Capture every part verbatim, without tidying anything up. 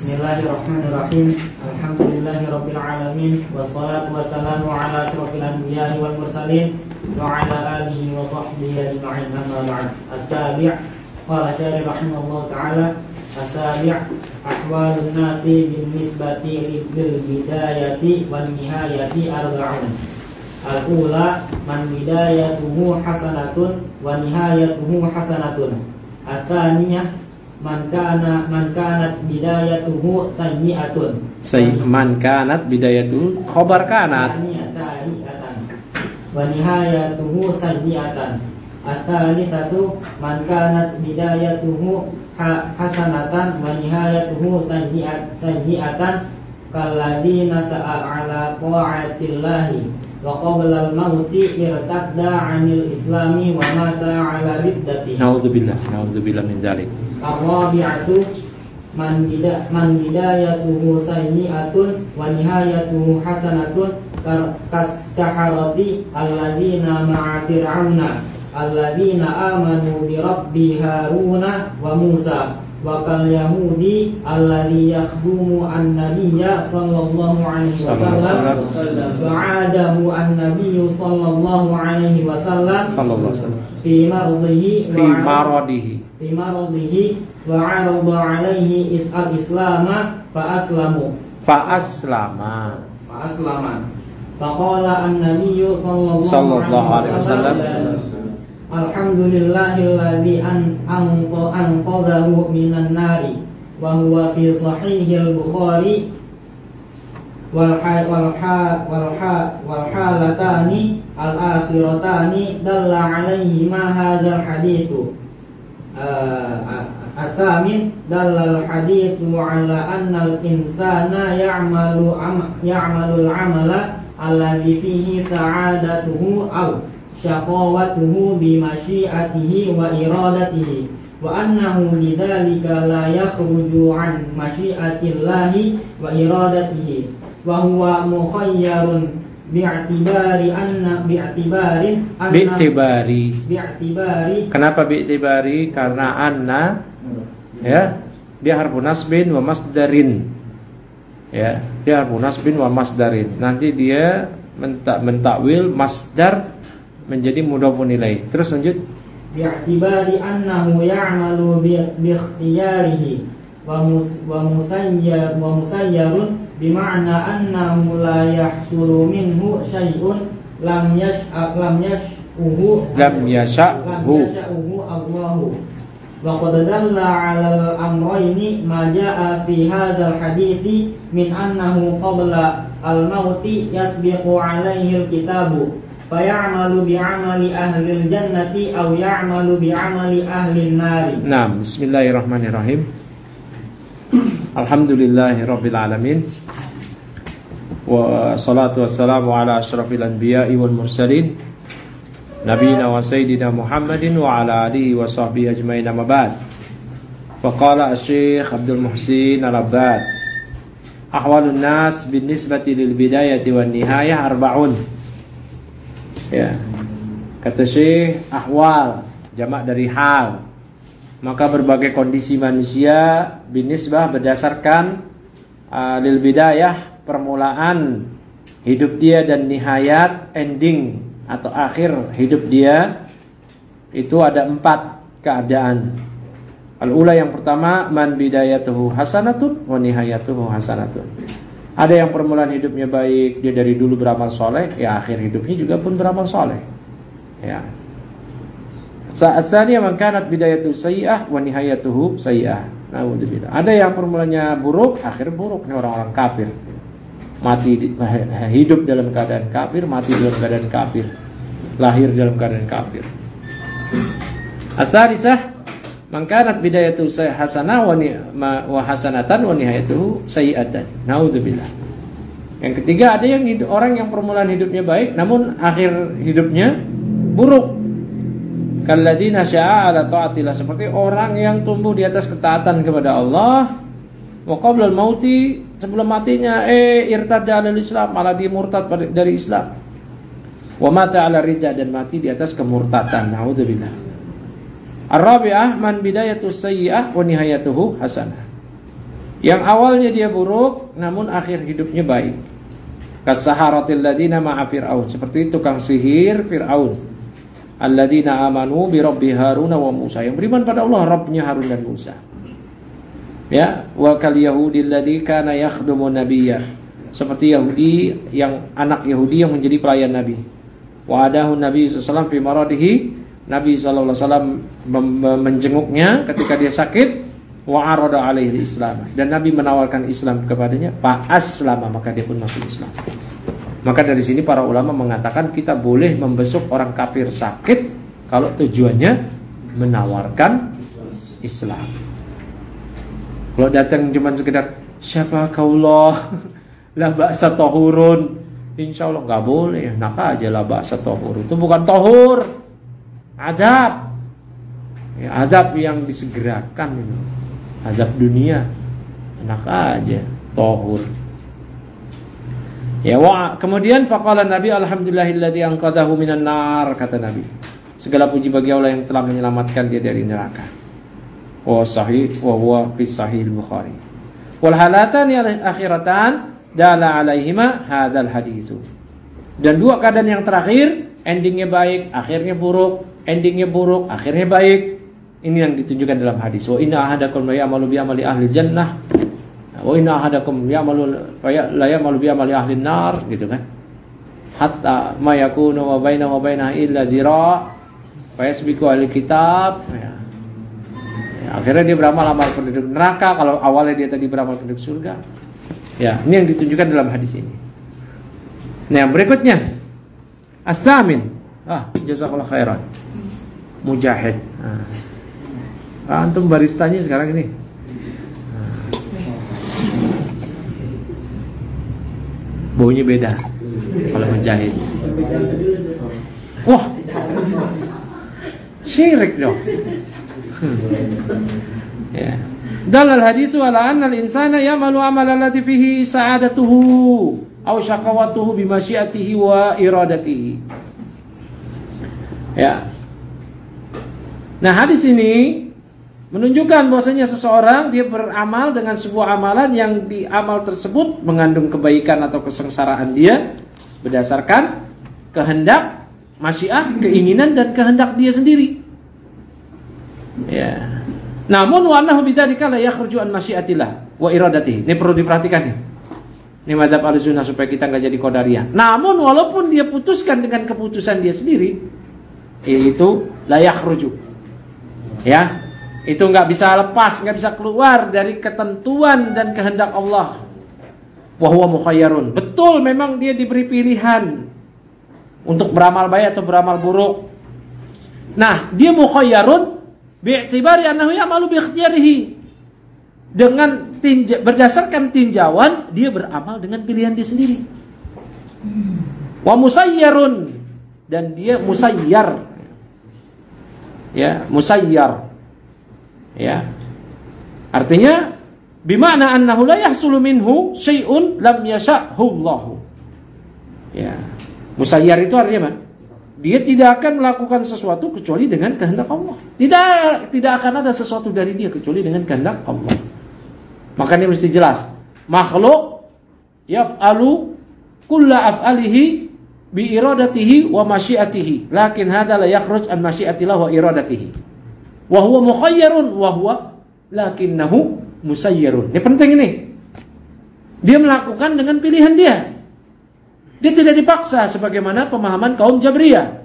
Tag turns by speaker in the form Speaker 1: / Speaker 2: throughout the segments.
Speaker 1: Bismillahirrahmanirrahim. Alhamdulillahirabbil alamin wassalatu wassalamu ala asyrofil anbiya'i wal mursalin wa ala alihi wa sahbihi ajma'in. Amma ba'd. As-sabi' qala syarih rahimallahu ta'ala as-sabi' ahwalun nasi bin nisbati lil bidayati wan nihayati arba'un. Al-ula man bidayatuhu hasanatun wa nihayatuhu hasanatun. Ats-tsaniyah man kana man kanat bidayatuhu sayyi'atun.
Speaker 2: Say man kanat bidayatuhu khabar kanat
Speaker 1: sayyi'atan wa nihayatuhu sayyi'atan. Ats-tsalitsatu man kanat bidayatuhu hasanatan wa nihayatuhu sayyi'atan kalladina sa'a ala ta'atillahi wa qabla al-mauti irtadda 'anil islami wa mata 'ala riddati.
Speaker 2: Naudzubillah, naudzubillah min dzalik.
Speaker 1: Ar-rabi'atu man bida man bidayatuhu sayyi'atun wa nihayatuhu hasanatun kas-saharati alladzina ma'a fir'auna alladzina amanu bi rabbi haruna wa musa wa kal yahudi alladzi yakhdumu an-nabiyya sallallahu alaihi wasallam wa 'adahu an-nabiyyu sallallahu alaihi wasallam
Speaker 2: sallallahu alaihi wasallam
Speaker 1: fi mardihi
Speaker 2: fi maradihi
Speaker 1: fi maradihi wa 'arada 'alaihi is'al islama fa aslamu
Speaker 2: fa aslama
Speaker 1: fa aslama fa qala an-nabiyyu sallallahu alaihi wasallam alhamdulillahilladzi an anqadhahu minan nari wa huwa fi sahihil bukhari wal ha wal ha wal ha wal halatani al akhiratani dalla alaihi ma hadzal haditsu. At-tsamin dalla al haditsu ala anna al insana ya'malu ya'malu al amala alladhi fihi sa'adatuhu aw syaqawatuhu bi masyiatihi wa iradatihi wa annahu lidzalika la yakhruju an masyiatillahi wa iradatihi wa huwa mukhayyarun bi'tibari anna bi'tibarin anna
Speaker 2: bi'tibari
Speaker 1: bi'tibari
Speaker 2: kenapa bi'tibari? Karena anna ya dia harfu nasbin wa masdarin, ya dia harfu nasbin wa masdarin. Nanti dia mentak mentakwil masdar menjadi mudhofun ilaih. Terus lanjut.
Speaker 1: Bi'tibari annahu ya'malu bi ikhtiyarihi wa mus wa musayyar wa musayyarun bima'na annahu la yahsulu minhu syai'un lam yash'a lam yash'uhu
Speaker 2: lam yasha'hu
Speaker 1: Allahu. Wa qad dalla 'ala al-amrayni ma jaa'a fi hadzal hadithi min annahu qabla al-mauti yasbiqu 'alaihi al-kitabu fayamalu bi'amali ahlil jannati aw ya'malu bi'amali ahlin nari.
Speaker 2: Naam, bismillahirrahmanirrahim. Alhamdulillahirabbil alamin. Wa salatu wassalamu ala asyrafil anbiya'i wal mursalin nabiyina wa sayyidina Muhammadin wa ala alihi wa sahbihi ajmain, amma ba'd. Wa qala asy-syekh Abdul Muhsin Al-Abbad, ahwalun nas bin nisbati lil bidayati wan nihayah arba'un. Ya, kata Syekh, ahwal jamak dari hal, maka berbagai kondisi manusia binisbah berdasarkan uh, lil bidayah permulaan hidup dia dan nihayat ending atau akhir hidup dia, itu ada empat keadaan. Al-ula yang pertama man bidayatuhu hasanatun wa nihayatuhu hasanatun. Ada yang permulaan hidupnya baik, dia dari dulu beramal soleh, ya akhir hidupnya juga pun beramal soleh. Ya. Saat-saatnya man kanat bidayatuhu sayyi'ah wa nihayatuhu sayyi'ah. Naudzubillah. Ada yang permulanya buruk, akhir buruk. Ini orang-orang kafir. Mati hidup dalam keadaan kafir, mati dalam keadaan kafir, lahir dalam keadaan kafir. As-salisah man kanat bidayatuhu hasanah wa hasanatan wa nihayatuhu sayyi'atan. Naudzubillah. Yang ketiga, ada yang hidup, orang yang permulaan hidupnya baik namun akhir hidupnya buruk. Kalladzina sya'a ala ta'atillah, seperti orang yang tumbuh di atas ketaatan kepada Allah. Wa qabla al-mauti, sebelum matinya eh irtadda 'alal Islam, malah dia murtad dari Islam. Wa mata 'ala ridda, dan mati di atas kemurtadan. Naudzubillah. Ar-rabi'ah man bidayatu sayyi'ah wa nihayatuhu hasanah. Yang awalnya dia buruk, namun akhir hidupnya baik. Kasaharatil ladina ma'a Fir'aun, seperti tukang sihir Fir'aun. Alladzina amanu bi Rabbi Harun wa Musa, yang beriman pada Allah Rabbnya Harun dan Musa. Ya, wa kal yahudi alladzi kana yakhdumu nabiyya, seperti Yahudi yang anak Yahudi yang menjadi pelayan Nabi. Wa adahu Nabi sallallahu alaihi wasallam fi maradihi, Nabi sallallahu alaihi wasallam menjenguknya ketika dia sakit. Wa arada alaihi Islam, dan Nabi menawarkan Islam kepadanya. Fa aslama, maka dia pun masuk Islam. Maka dari sini para ulama mengatakan kita boleh membesuk orang kafir sakit kalau tujuannya menawarkan Islam. Kalau datang cuma sekedar siapa kaulah la ba'sa tahurun, insyaallah enggak boleh. Enak aja la ba'sa tahur. Itu bukan tahur. Adab. Ya, adab yang disegerakan itu. Adab dunia. Enak aja tahur. Ya, wa kemudian faqala Nabi alhamdulillahilladzi anqadhahu minan nar, kata Nabi. Segala puji bagi Allah yang telah menyelamatkan dia dari neraka. Wa sahih wa huwa fi sahih al-Bukhari. Wal halatan al-akhiratan dala alaihima hadzal hadisu. Dan dua keadaan yang terakhir, endingnya baik, akhirnya buruk, endingnya buruk, akhirnya baik. Ini yang ditunjukkan dalam hadis. Wa inna ahadakum la ya'malu bi amali ahli jannah. Wa inna ahadakum ya'malu la ya'malu bi amali ahli nar, gitu kan. Hatta ma yakunu wa bainahu wa bainaha illa dhira' fa yasbiqu al-kitab. Ya. Ya, akhirnya dia beramal amal penduduk neraka kalau awalnya dia tadi beramal penduduk surga. Ya, ini yang ditunjukkan dalam hadis ini. Nah, yang berikutnya As-Samin. Ah, jazakallahu khairan. Mujahid. Ah. Ah, antum baristanya sekarang ini. Baunya beda kalau menjahit. Wah, syirik dong. Ya. Dalal hadisu ala anna al-insana ya'malu amalan lati fihi sa'adatuhu aw syaqawatuhu bi masyiatihi wa iradatihi. Ya. Nah, hadis ini menunjukkan bahwasanya seseorang dia beramal dengan sebuah amalan yang di amal tersebut mengandung kebaikan atau kesengsaraan dia berdasarkan kehendak, masyiah, keinginan dan kehendak dia sendiri. Ya. Namun wa annahu bidzalika la yakhruju an masyiatillah wa iradatihi. Ini perlu diperhatikan nih. Ini madzhab Ahlussunnah supaya kita enggak jadi qadariyah. Namun walaupun dia putuskan dengan keputusan dia sendiri, yaitu la yakhruju. Ya. Itu nggak bisa lepas, nggak bisa keluar dari ketentuan dan kehendak Allah. Wa huwa mukhayyarun. Betul, memang dia diberi pilihan untuk beramal baik atau beramal buruk. Nah, dia mukhayyarun bi'tibari annahu ya'malu bi ikhtiyarihi. Dengan tinja, berdasarkan tinjauan dia beramal dengan pilihan dia sendiri. Wa musayyarun, dan dia musayyar. Ya, musayyar. Ya. Artinya bima'na annahu la yahsulu minhu syai'un lam yasha'hu Allah. Ya. Musayyar itu artinya apa? Dia tidak akan melakukan sesuatu kecuali dengan kehendak Allah. Tidak tidak akan ada sesuatu dari dia kecuali dengan kehendak Allah. Makanya mesti jelas. Makhluk yaf'alu kulla af'alihi bi iradatihi wa masyiatihi, lakin hadza la yakhruj an masyiatillah wa iradatihi. Wa huwa mukhayyarun wa huwa lakinnahu musayyarun. Ini penting ini. Dia melakukan dengan pilihan dia. Dia tidak dipaksa sebagaimana pemahaman kaum Jabriyah.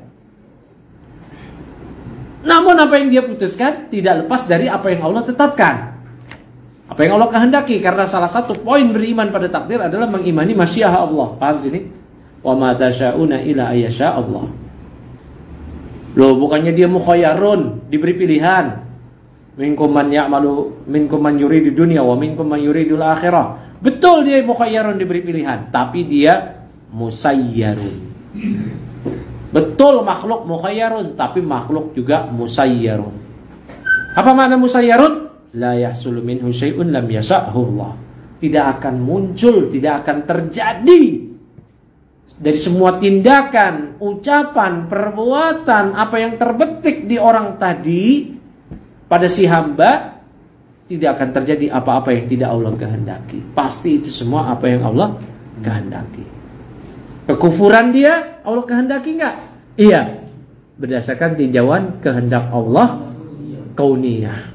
Speaker 2: Namun apa yang dia putuskan tidak lepas dari apa yang Allah tetapkan. Apa yang Allah kehendaki, karena salah satu poin beriman pada takdir adalah mengimani masyiah Allah. Paham sini? Wa ma tasyauna illa ayyasha Allah. Loh, bukannya dia mukhayyarun, diberi pilihan. Minkum man ya'malu, minkum man yuridu dunya wa minkum man yuridul akhirah. Betul, dia mukhayyarun, diberi pilihan, tapi dia musayyarun. Betul, makhluk mukhayyarun, tapi makhluk juga musayyarun. Apa makna musayyarun? La yahsulu minhu syai'un lam yasha'hu Allah. Tidak akan muncul, tidak akan terjadi dari semua tindakan, ucapan, perbuatan, apa yang terbetik di orang tadi pada si hamba, tidak akan terjadi apa-apa yang tidak Allah kehendaki. Pasti itu semua apa yang Allah kehendaki. Kekufuran dia Allah kehendaki enggak? Iya. Berdasarkan tinjauan kehendak Allah kauniyah.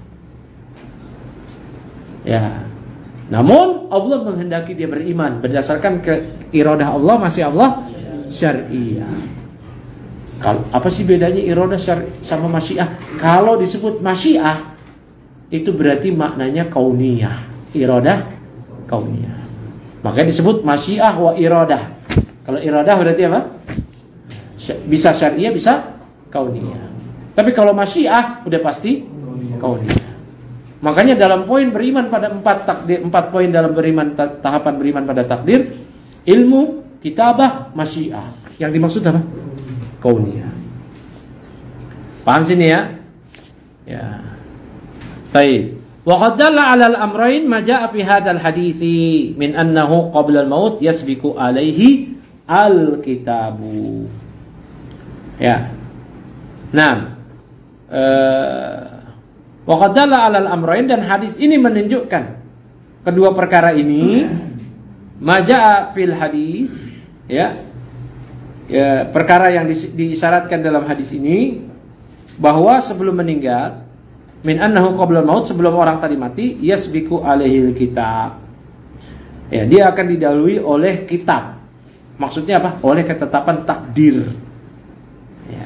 Speaker 2: Ya. Namun Allah menghendaki dia beriman berdasarkan ke iradah Allah masih Allah syariah. Kalau apa sih bedanya iradah syari sama masyiah? Kalau disebut masyiah itu berarti maknanya kauniyah. Iradah kauniyah. Makanya disebut masyiah wa iradah. Kalau iradah berarti apa? Bisa syariah, bisa kauniyah. Tapi kalau masyiah udah pasti kauniyah. Makanya dalam poin beriman pada empat takdir, empat poin dalam beriman tahapan beriman pada takdir, ilmu, kitabah, masyiah. Yang dimaksud apa? Kauniyah. Paham sini ya? Ya. Baik. Wa qad dalla 'ala al-amrayn ma jaa'a fi hadzal haditsi min annahu qabla al-maut yasbiqu alaihi al-kitabu. Ya. Nah, eh wa qad dalla 'ala al-amrayn, dan hadis ini menunjukkan kedua perkara ini. Ma jaa'a fil hadis, ya. Ya, perkara yang disyaratkan dalam hadis ini bahwa sebelum meninggal, min annahu qabla maut, sebelum orang tadi mati, yasbiqu alaihil kitab. Ya, dia akan didahului oleh kitab. Maksudnya apa? Oleh ketetapan takdir. Ya.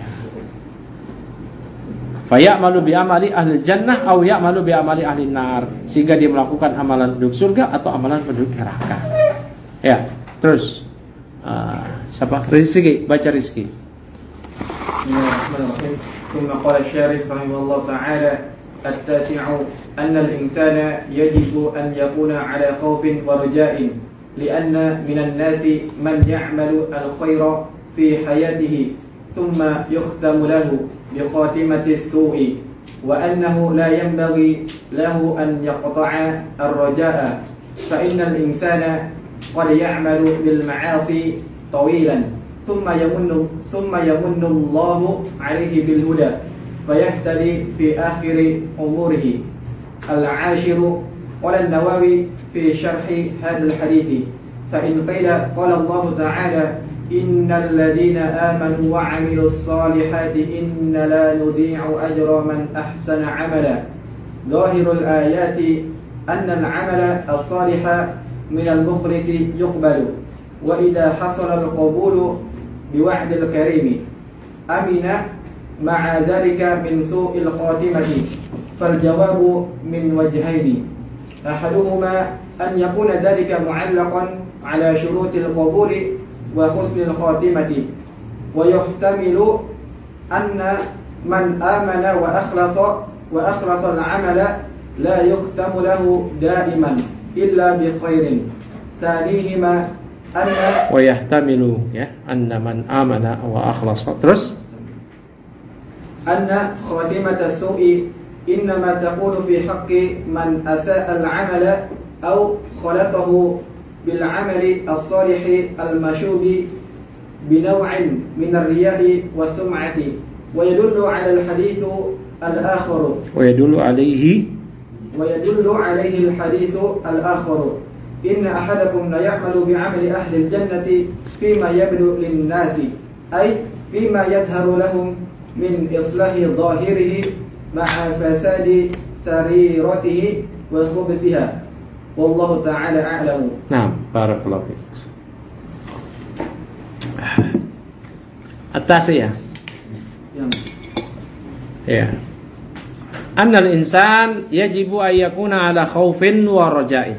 Speaker 2: Fa ya'malu bi amali ahli jannah aw ya'malu bi amali ahli nar, sehingga dia melakukan amalan penduduk surga atau amalan penduduk neraka. Ya, terus uh, siapa? Rizki, baca Rizki.
Speaker 3: Bismillahirrahmanirrahim. ثم قال الشارح رحمه الله تعالى: التاسع أن الإنسان يجب أن يكون على خوف ورجاء، لأن من الناس من يعمل الخير في حياته ثم يختم له بخاتمة السوء، وأنه لا ينبغي له أن يقطع الرجاء، فإن الإنسان قد يعمل بالمعاصي طويلا ثم يمن ثم يمن الله عليه بالهدى فيهتدي في آخر أموره. العاشر قال النووي في شرح هذا الحديث: فإن قيل قال الله تعالى: إن الذين آمنوا وعملوا الصالحات إن لا نضيع أجر من أحسن عملا. ظاهر الآيات أن العمل الصالح من المخلص يقبل، وإذا حصل القبول بوعد الكريم أمن مع ذلك من سوء الخاتمة. فالجواب من وجهين: أحدهما أن يكون ذلك معلقا على شروط القبول وحسن الخاتمة، ويحتمل أن من آمن وأخلص وأخلص العمل لا يختم له دائما إلا بخير. ثانيهما أن
Speaker 2: ويحتمل ya anna man amana wa akhlasa. Terus
Speaker 3: أن خاتمة السوء إنما تكون في حق من أساء العمل أو خلطه بالعمل الصالح المشوب بنوع من الرياء والسمعة. ويدل على الحديث الآخر
Speaker 2: ويدل عليه
Speaker 3: ويدل عليه الحديث الآخر: إن أحدكم لا يعمل بعمل أهل الجنة فيما يبدو للناس، أي فيما يظهر لهم من إصلاح ظاهره مع فساد سريرته وخبثها، والله تعالى أعلم.
Speaker 2: نعم، بارك الله فيك. التاسية ya annal insan yajibu an yakuna ala khaufin wa raja'in.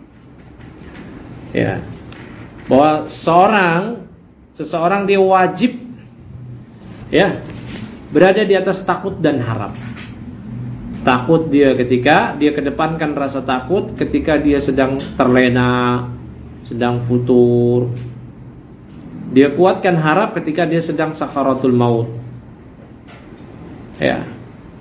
Speaker 2: Ya, bahwa seorang seseorang dia wajib ya berada di atas takut dan harap. Takut dia ketika dia kedepankan rasa takut ketika dia sedang terlena, sedang futur. Dia kuatkan harap ketika dia sedang sakaratul maut. Ya.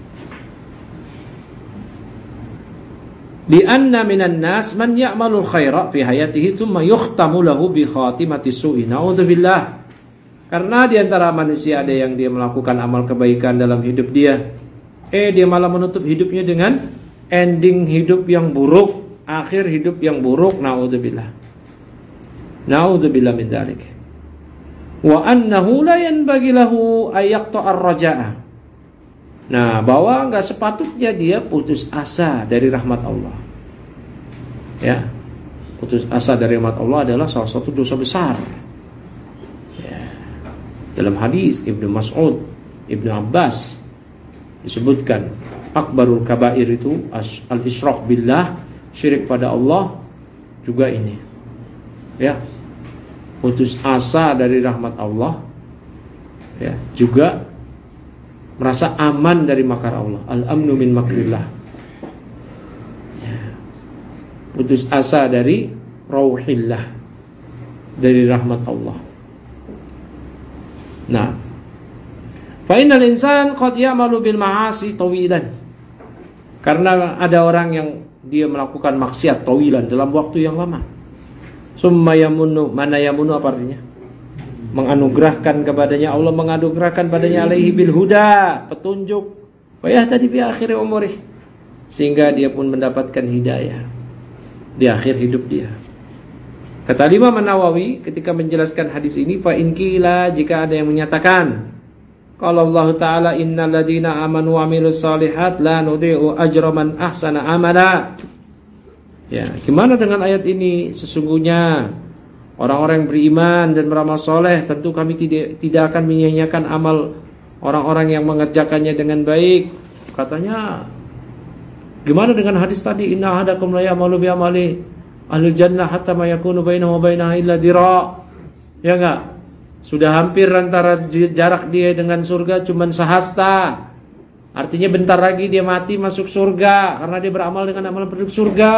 Speaker 2: Di anna minan nas man ya'malul khaira fi hayatihi thumma yukhtamu lahu bi khatimati su'i. Naudzubillah. Karena di antara manusia ada yang dia melakukan amal kebaikan dalam hidup dia, eh dia malah menutup hidupnya dengan ending hidup yang buruk, akhir hidup yang buruk, naudzubillah. Naudzubillah min dzalik. Wa annahu la yanbaghi lahu ay yaqta'a ar-raja'a. Nah, bahwa enggak sepatutnya dia putus asa dari rahmat Allah. Ya. Putus asa dari rahmat Allah adalah salah satu dosa besar. Ya. Dalam hadis Ibnu Mas'ud, Ibnu Abbas disebutkan akbarul kabair itu al-isyrak billah, syirik pada Allah, juga ini. Ya. Putus asa dari rahmat Allah. Ya, juga merasa aman dari makar Allah. Al-amnu min makrillah. Ya. Putus asa dari rauhillah, dari rahmat Allah. Nah, fa innal insan qad ya'malu bil ma'asi tawilan. Karena ada orang yang dia melakukan maksiat tawilan dalam waktu yang lama. Summa yamunu, mana yamunu apa artinya? Menganugerahkan kepadanya, Allah menganugerahkan padanya alaihi bil huda, petunjuk. Wa yahtadi bi akhir umurih, sehingga dia pun mendapatkan hidayah di akhir hidup dia. Kata Imam An-Nawawi ketika menjelaskan hadis ini, fa in qila, jika ada yang menyatakan, qala Allah Ta'ala innal ladzina amanu wa amilus shalihat la nudhi'u ajra man ahsana amala. Ya, gimana dengan ayat ini? Sesungguhnya orang-orang yang beriman dan beramal soleh, tentu kami tidak tidak akan menyia-nyiakan amal orang-orang yang mengerjakannya dengan baik. Katanya, gimana dengan hadis tadi, inna ahadakum la ya'malu bi amali ahlul jannah hatta ma yakunu bainahu wa bainaha illa dira'. Ya enggak? Sudah hampir antara jarak dia dengan surga cuman sehasta. Artinya bentar lagi dia mati masuk surga karena dia beramal dengan amalan penduduk surga.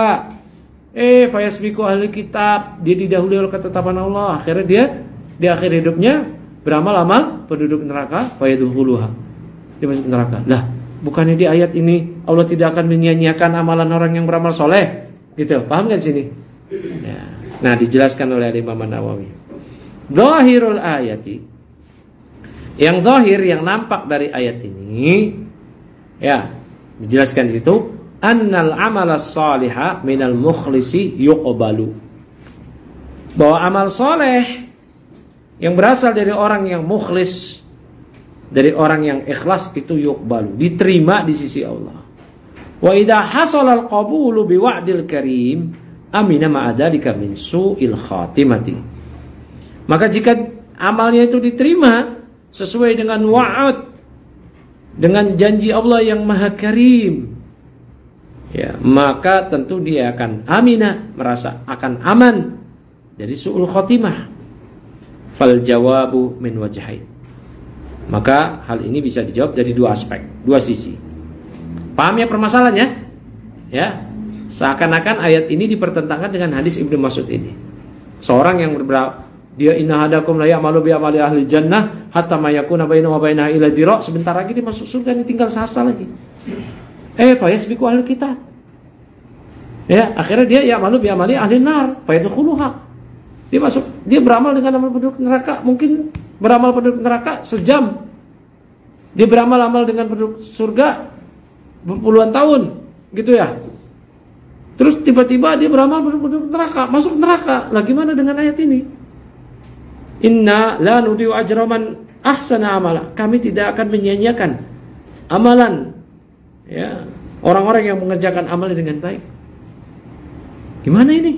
Speaker 2: Eh, fayasbiqu ahli kitab, dia didahului oleh ketetapan Allah. Akhirnya dia di akhir hidupnya beramal-amal penduduk neraka, fayadkhuluha. Dia masuk neraka. Lah, bukannya di ayat ini Allah tidak akan menyia-nyiakan amalan orang yang beramal soleh? Gitu. Paham enggak di sini? Ya. Nah, dijelaskan oleh Imam An-Nawawi. Zahirul ayati. Yang zahir, yang nampak dari ayat ini, ya, dijelaskan di situ, annal amala salihah minal mukhlisi yuqbalu. Bahwa amal soleh yang berasal dari orang yang mukhlis, dari orang yang ikhlas, itu yuqbalu, diterima di sisi Allah. Wa idza hasala al-qabulu bi wa'dil karim amina ma'adzalika min su'il khatimati. Maka jika amalnya itu diterima sesuai dengan wa'ad, dengan janji Allah yang maha karim, ya, maka tentu dia akan aminah, merasa akan aman dari su'ul khotimah. Fal jawabu min wajhain. Maka hal ini bisa dijawab dari dua aspek, dua sisi. Paham ya permasalahannya? Ya, seakan-akan ayat ini dipertentangkan dengan hadis Ibnu Mas'ud ini. Seorang yang berberapa, dia inna hadakum la ya'malu bi amali ahli jannah hatta ma yakuna bainahu wa bainaha illa dira', sebentar lagi dia masuk surga, ini tinggal sehasta lagi. Eh, fayasbiqu ahli kitab. Ya, akhirnya dia ya'malu bi amali ahli nar, fayadkhuluha. Dia masuk, dia beramal dengan amal penduduk neraka, mungkin beramal penduduk neraka sejam. Dia beramal-amal dengan penduduk surga berpuluhan tahun, gitu ya. Terus tiba-tiba dia beramal penduduk neraka, masuk neraka. Lah gimana dengan ayat ini? Inna la nudiu ajra man ahsana amala. Kami tidak akan menyia-nyiakan amalan, ya, orang-orang yang mengerjakan amal dengan baik. Gimana ini?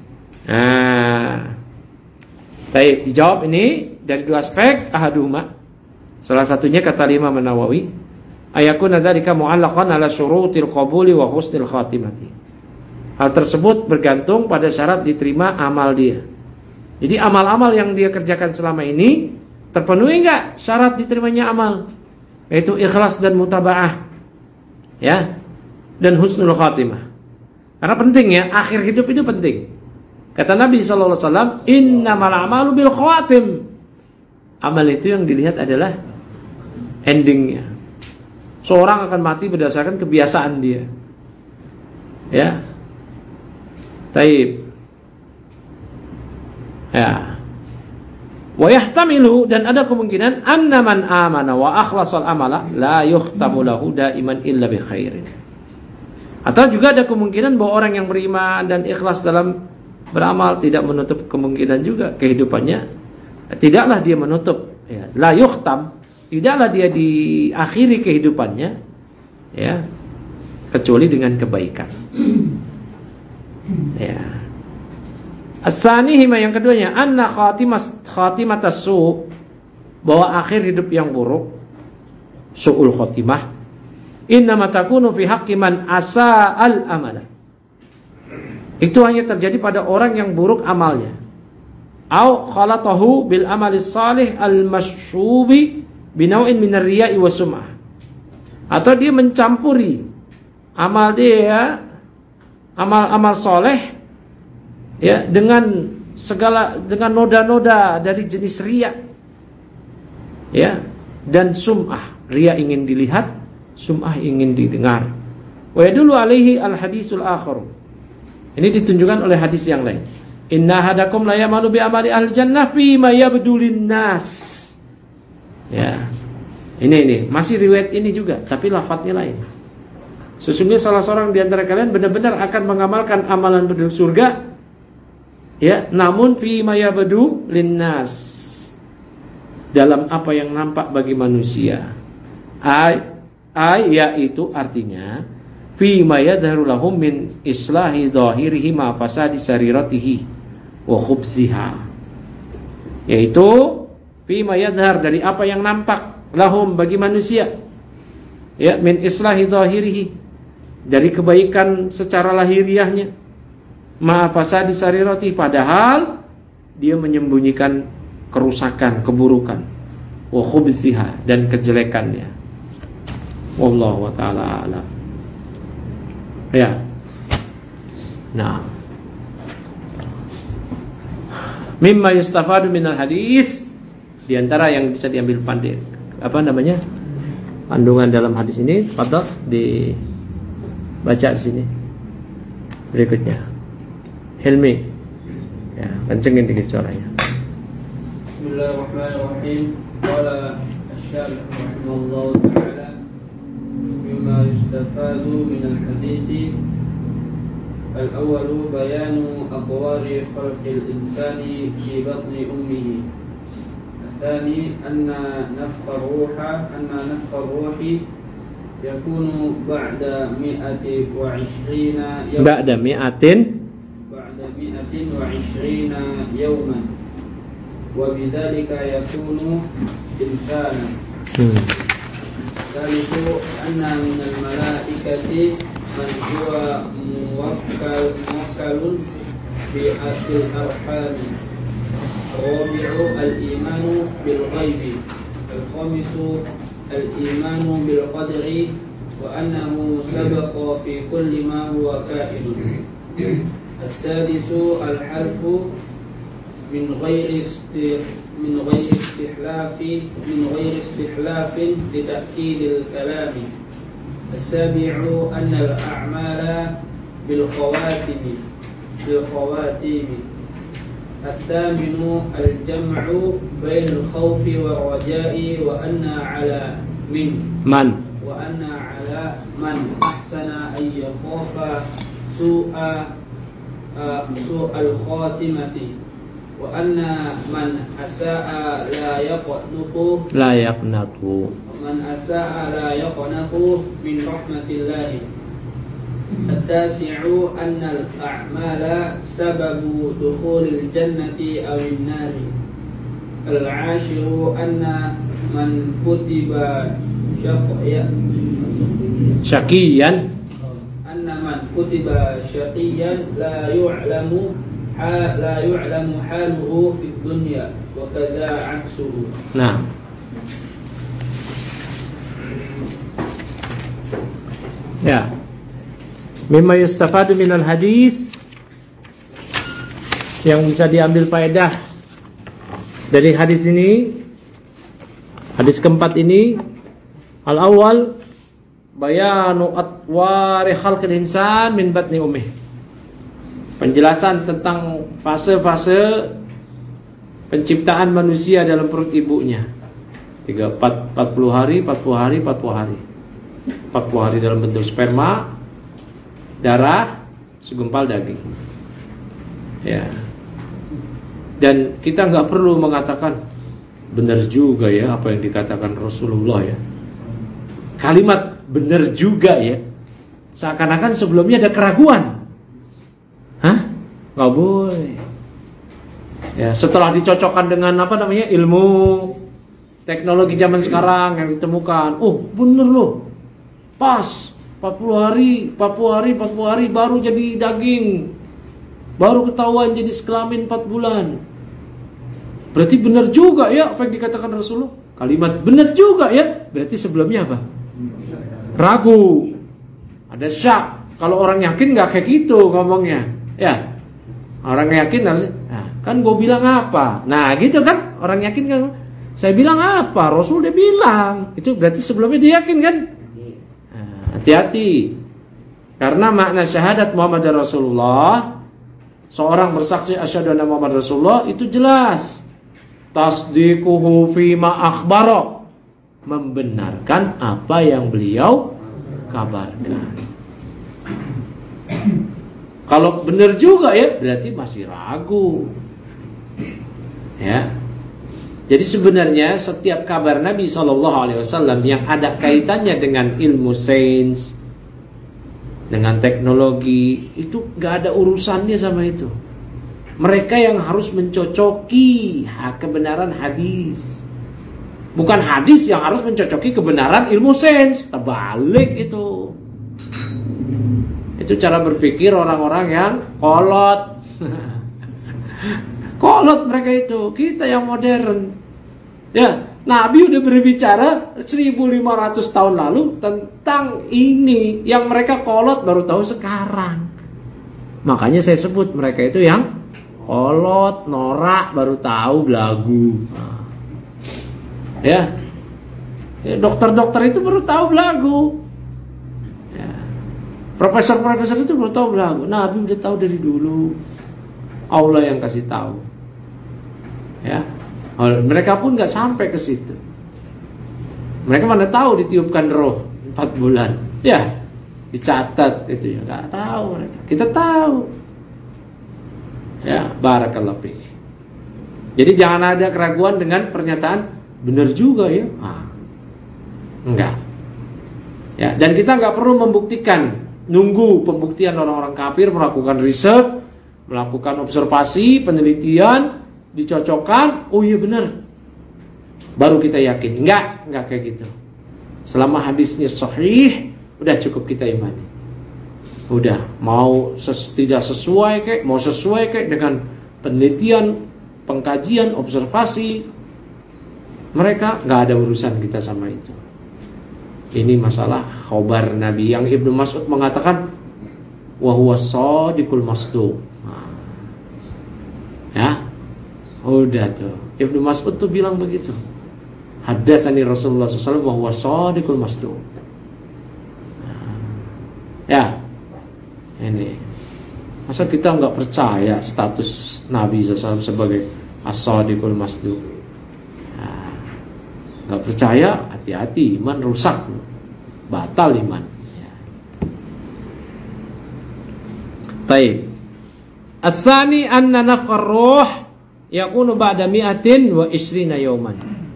Speaker 2: Nah, baik, dijawab ini dari dua aspek. Ahaduhuma, salah satunya kata Imam An-Nawawi, ayakun dzalika mu'allaqan ala syurutil qabuli wa husnil khatimati. Hal tersebut bergantung pada syarat diterima amal dia. Jadi amal-amal yang dia kerjakan selama ini terpenuhi enggak syarat diterimanya amal? Yaitu ikhlas dan mutaba'ah, ya, dan husnul khatimah. Karena penting ya, akhir hidup itu penting. Kata Nabi sallallahu alaihi wasallam, innamal a'malu bil khawatim. Amal itu yang dilihat adalah endingnya. Seorang akan mati berdasarkan kebiasaan dia. Ya. Taib. Ya. Wa yahtamilu, dan ada kemungkinan anna man amana wa akhlasal amala la yuhtamu lahu daiman illa bi khairin. Atau juga ada kemungkinan bahwa orang yang beriman dan ikhlas dalam beramal tidak menutup kemungkinan juga kehidupannya tidaklah dia menutup, ya, la yukhtam, tidaklah dia diakhiri kehidupannya, ya, kecuali dengan kebaikan. Ya. As-sani hima yang keduanya, anna khatimas khatimatas su, bahwa akhir hidup yang buruk, su'ul khotimah, innama takunu fi haqqi man asa'al amala. Itu hanya terjadi pada orang yang buruk amalnya. Au khalatahu bil amali salih al masyubi binau'in minar riya'i wa sum'ah. Atau dia mencampuri amal dia, amal-amal soleh, ya, dengan segala, dengan noda-noda dari jenis riya, ya, dan sum'ah. Riya ingin dilihat, sum'ah ingin didengar. Wa yadullu alaihi al hadisul akhar. Ini ditunjukkan oleh hadis yang lain. Inna hadakum la ya'malu bi amali ahli jannah fi ma yabdulin nas. Ya. Ini ini masih riwayat ini juga, tapi lafadznya lain. Sesungguhnya salah seorang di antara kalian benar-benar akan mengamalkan amalan penduduk surga, ya, namun fi ma yabdulin nas, dalam apa yang nampak bagi manusia. Ay, ay yaitu artinya fi ma yadharu lahum min islahi dhahirihi ma fasadi sariratihi wa khubziha, yaitu fi ma yadhar, dari apa yang nampak, lahum bagi manusia, ya, min islahi dhahirihi, dari kebaikan secara lahiriahnya, ma fasadi sariratihi, padahal dia menyembunyikan kerusakan, keburukan, wa khubziha, dan kejelekannya. Wallahu ta'ala a'lam. Ya. Nah, mimma yustafadu minal hadis, di antara yang bisa diambil pandai, apa namanya, kandungan dalam hadis ini, pada dibaca sini berikutnya. Hilmi, ya, kencengin dikit suaranya.
Speaker 4: Bismillahirrahmanirrahim. Qala asy-syarih rahimahullahu ta'ala, mimma yustafadu minal hadits. Al-awwalu bayanu aqwari khalqil insani fi batni ummihi. Al-thani anna nafkha ruha anna nafkha ruhi yakunu ba'da mi'ati wa ishrina yawman.
Speaker 2: Ba'da mi'atin
Speaker 4: ba'da mi'atin wa ishrina yawman. Wa bidzalika yakunu insana.
Speaker 2: Hmm.
Speaker 4: Thalithu anna minal malaikati man huwa muwakkal muwakkalun bi asil arhami. Rabi'u al-imanu bil ghaibi. Al-khamisu al-imanu bil qadri wa annahu sabaqa fi kulli ma huwa ka'inun. Al-sadisu al-halfu min ghairi istir min ghairi istihlafi min ghairi istihlafin li ta'kidil kalami. As-sabi'u anna al-a'mala bil khawatimi bil khawatimi. As-thaminu al-jam'u bain al-khawfi wa raja'i wa anna 'ala min
Speaker 2: man
Speaker 4: wa anna 'ala man ahsana ay yakhafa su'a su'al khatimati wa anna man asa'a la yaqnutu
Speaker 2: la yaqnatu
Speaker 4: man asa'a la yaqnatu min rahmatillahi. At-tasi'u anna al-a'mala sababu dukhulil jannati aw an-nari. Al-'ashiru anna man kutiba syaqiyyan
Speaker 2: syaqiyan
Speaker 4: anna man kutiba syaqiyyan la yu'lamu la yu'lamu haluhu fid dunya wa kadza 'aksuhu.
Speaker 2: Nah, ya, mimma yustafadu minal hadis, yang bisa diambil faedah dari hadis ini, hadis keempat ini, al-awwal bayanu atwari khalqil insan min batni ummih, penjelasan tentang fase-fase penciptaan manusia dalam perut ibunya. tiga, empat, empat puluh hari, empat puluh hari, empat puluh hari. empat puluh hari dalam bentuk sperma, darah segumpal daging. Ya. Dan kita nggak perlu mengatakan benar juga ya apa yang dikatakan Rasulullah ya. Kalimat benar juga ya, seakan-akan sebelumnya ada keraguan. Hah? Nggak boleh. Ya, setelah dicocokkan dengan apa namanya ilmu teknologi zaman sekarang yang ditemukan, oh bener loh, pas empat puluh hari, empat puluh hari, empat puluh hari baru jadi daging, baru ketahuan jadi sekelamin empat bulan. Berarti benar juga ya apa yang dikatakan Rasulullah. Kalimat benar juga ya, berarti sebelumnya apa? Ragu, ada syak. Kalau orang yakin nggak kayak gitu ngomongnya, ya. Orang yakin harus, nah, kan gue bilang apa? Nah gitu kan, orang yakin kan. Saya bilang apa? Rasul dia bilang. Itu berarti sebelumnya dia yakin kan? Nah, hati-hati. Karena makna syahadat Muhammad Rasulullah, seorang bersaksi asyhadu anna Muhammad Rasulullah, itu jelas. Tasdiquhu fima akhbara, membenarkan apa yang beliau kabarkan. Kalau benar juga ya, berarti masih ragu. Ya. Jadi sebenarnya setiap kabar Nabi shallallahu alaihi wasallam yang ada kaitannya dengan ilmu sains, dengan teknologi, itu gak ada urusannya sama itu. Mereka yang harus mencocoki kebenaran hadis, bukan hadis yang harus mencocoki kebenaran ilmu sains. Terbalik itu. Itu cara berpikir orang-orang yang kolot. Kolot mereka itu. Kita yang modern. Ya, Nabi udah berbicara seribu lima ratus tahun lalu tentang ini, yang mereka kolot baru tahu sekarang. Makanya saya sebut mereka itu yang kolot, norak, baru tahu belagu. Ya, ya dokter-dokter itu baru tahu belagu. Ya. Profesor-profesor itu baru tahu belagu. Nabi udah tahu dari dulu. Allah yang kasih tahu. Ya, mereka pun nggak sampai ke situ. Mereka mana tahu ditiupkan roh empat bulan. Ya, dicatat itu ya, nggak tahu mereka. Kita tahu. Ya, barakallahu fiik. Jadi jangan ada keraguan dengan pernyataan benar juga ya. Ah, enggak. Ya, dan kita nggak perlu membuktikan, nunggu pembuktian orang-orang kafir, melakukan riset, melakukan observasi, penelitian, dicocokkan, oh iya benar, baru kita yakin. Enggak, enggak kayak gitu. Selama hadisnya sahih, udah cukup kita imani. Udah, mau ses- tidak sesuai kayak, mau sesuai kayak dengan penelitian, pengkajian, observasi, mereka nggak ada urusan kita sama itu. Ini masalah khobar Nabi yang Ibnu Mas'ud mengatakan wa huwa shadiqul masduq. Nah, ya, udah tuh. Ibnu Mas'ud tuh bilang begitu. Haddatsani Rasulullah sallallahu alaihi wasallam wa huwa shadiqul masduq. Nah, ya, ini. Masa kita nggak percaya status Nabi sallallahu alaihi wasallam sebagai as-shadiqul masduq? Nah, nggak percaya, hati-hati, iman rusak, batal iman. Ya. Baik. As-sani anna nafkhar ruh yakunu ba'da mi'atin wa ishrina yawman.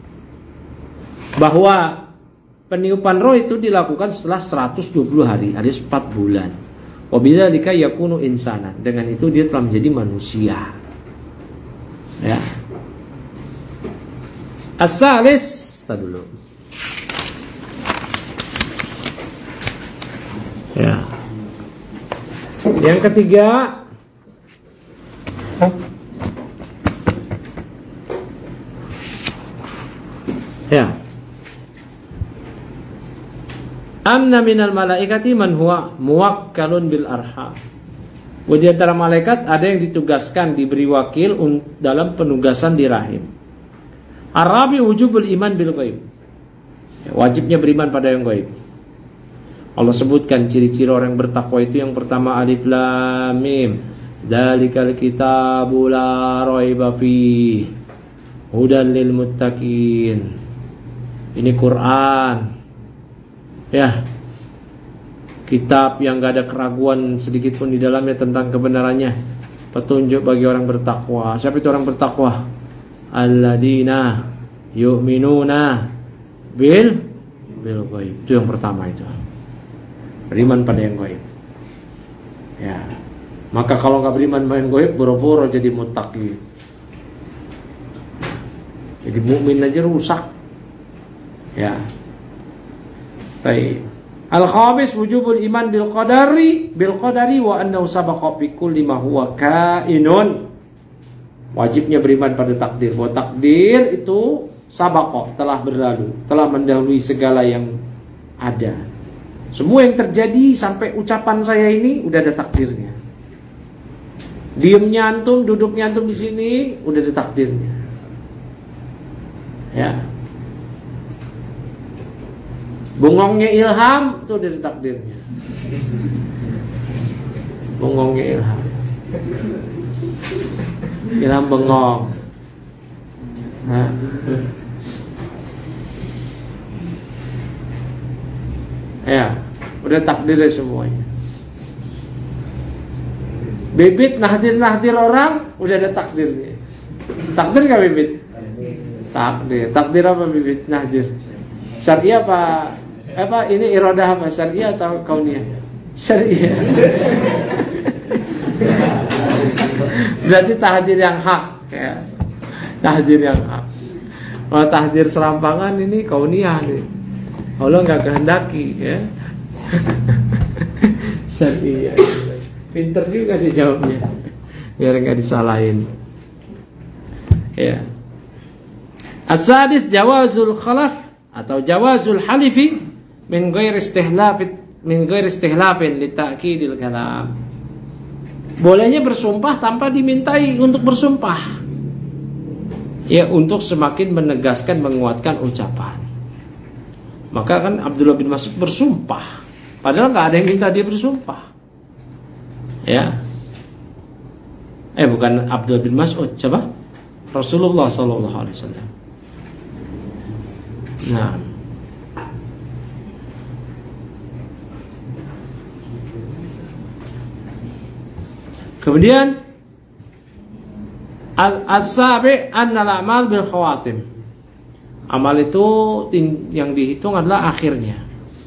Speaker 2: Bahwa peniupan roh itu dilakukan setelah seratus dua puluh hari, alias empat bulan. Wa bidzalika yakunu insana. Dengan itu dia telah menjadi manusia. Ya. As-salis, kita dulu. Ya. Yang ketiga, ya, anna minal malaikati man huwa muwakkalun bil arham. Di antara malaikat ada yang ditugaskan, diberi wakil dalam penugasan di rahim. Arabi wujubul iman bil ghaib. Wajibnya beriman pada yang gaib. Allah sebutkan ciri-ciri orang yang bertakwa itu, yang pertama alif lam mim. Dzalikal kitabu la raiba fihi hudan lil muttaqin. Ini Quran. Ya. kitab yang gak ada keraguan sedikit pun di dalamnya tentang kebenarannya, petunjuk bagi orang bertakwa. Siapa itu orang bertakwa? Alladzina yu'minuna bil bil ghaib. Itu yang pertama itu. Beriman pada yang ghaib. Ya. Maka kalau enggak beriman pada yang ghaib, boro-boro jadi muttaqi. Jadi mukmin aja rusak. Ya. Baik. Al-khamis wujubul iman bil qadari bil qadari wa annahu sabaqa bi kulli ma huwa kainun. Wajibnya beriman pada takdir. Bahwa takdir itu sabaqa, telah berlalu, telah mendahului segala yang ada. Semua yang terjadi sampai ucapan saya ini udah ada takdirnya. Diamnya antum, duduknya antum di sini udah ada takdirnya. Ya. Bengongnya Ilham itu udah ada takdirnya. Bengongnya Ilham. Ilham bengong. Nah. Ya, udah takdirnya semuanya. Bibit nahdir-nahdir orang udah ada takdirnya. Takdir gak bibit? Takdir. Takdir apa bibit nahdir? Syariah apa? Apa ini iradah apa? Syariah atau kauniyah? Syariah. Berarti tahdir yang hak, ya. Tahdir yang hak. Kalau tahdir serampangan ini kauniyah nih. Allah enggak kehendaki, ya. Syariah. Pinter juga dijawabnya, biar enggak disalahin. Ya. As-sadis jawazul khalaf atau jawazul halifi min ghairi istihlafin min ghairi istihlafin li ta'kidil kalam. Bolehnya bersumpah tanpa dimintai untuk bersumpah. Ya, untuk semakin menegaskan, menguatkan ucapan. Maka kan Abdullah bin Mas'ud bersumpah, padahal enggak ada yang minta dia bersumpah. Ya. Eh bukan Abdullah bin Mas'ud, siapa? Rasulullah sallallahu alaihi wasallam. Nah. Kemudian al-asabi annal a'mal bil khawatim. Amal itu yang dihitung adalah akhirnya.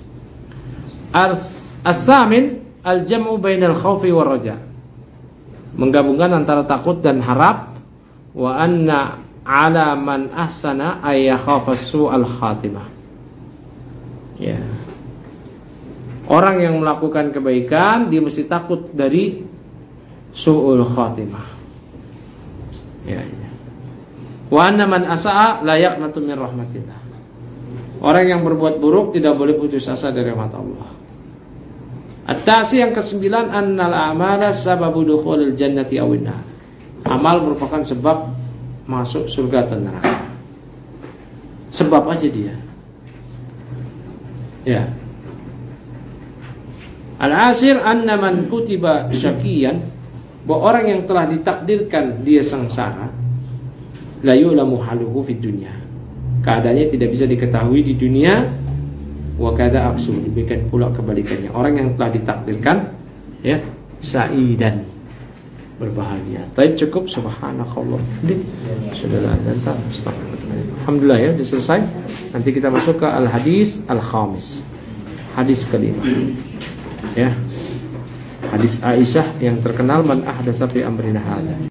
Speaker 2: As-samin al-jam'u bainal khaufi war raja. Menggabungkan antara takut dan harap. Wa anna 'ala man ahsana ay yakhafa su'al khatimah. Ya. Orang yang melakukan kebaikan dia mesti takut dari su'ul khatimah. Ya, ya. Wa anna man asa'a la yaqnatu min rahmatillah. Orang yang berbuat buruk tidak boleh putus asa dari rahmat Allah. At-tasi yang kesembilan annal a'mala sababu dukhulil jannati awin nar. Amal merupakan sebab masuk surga atau neraka. Sebab aja dia. Ya. Al-ashir anna man kutiba syaqiyan, bahwa orang yang telah ditakdirkan dia sengsara, la yu'lamu haluhu fid dunya. Keadaannya tidak bisa diketahui di dunia. Wa kadza aksu, demikian pula kebalikannya. Orang yang telah ditakdirkan ya sa'idan, berbahagia. Baik, cukup. Subhanakallah. Sudah lantar. Alhamdulillah ya, sudah selesai. Nanti kita masuk ke al-hadis al-khamis. Hadis kelima. Ya. Hadis Aisyah yang terkenal, man ahdatsa fi amrina hadza.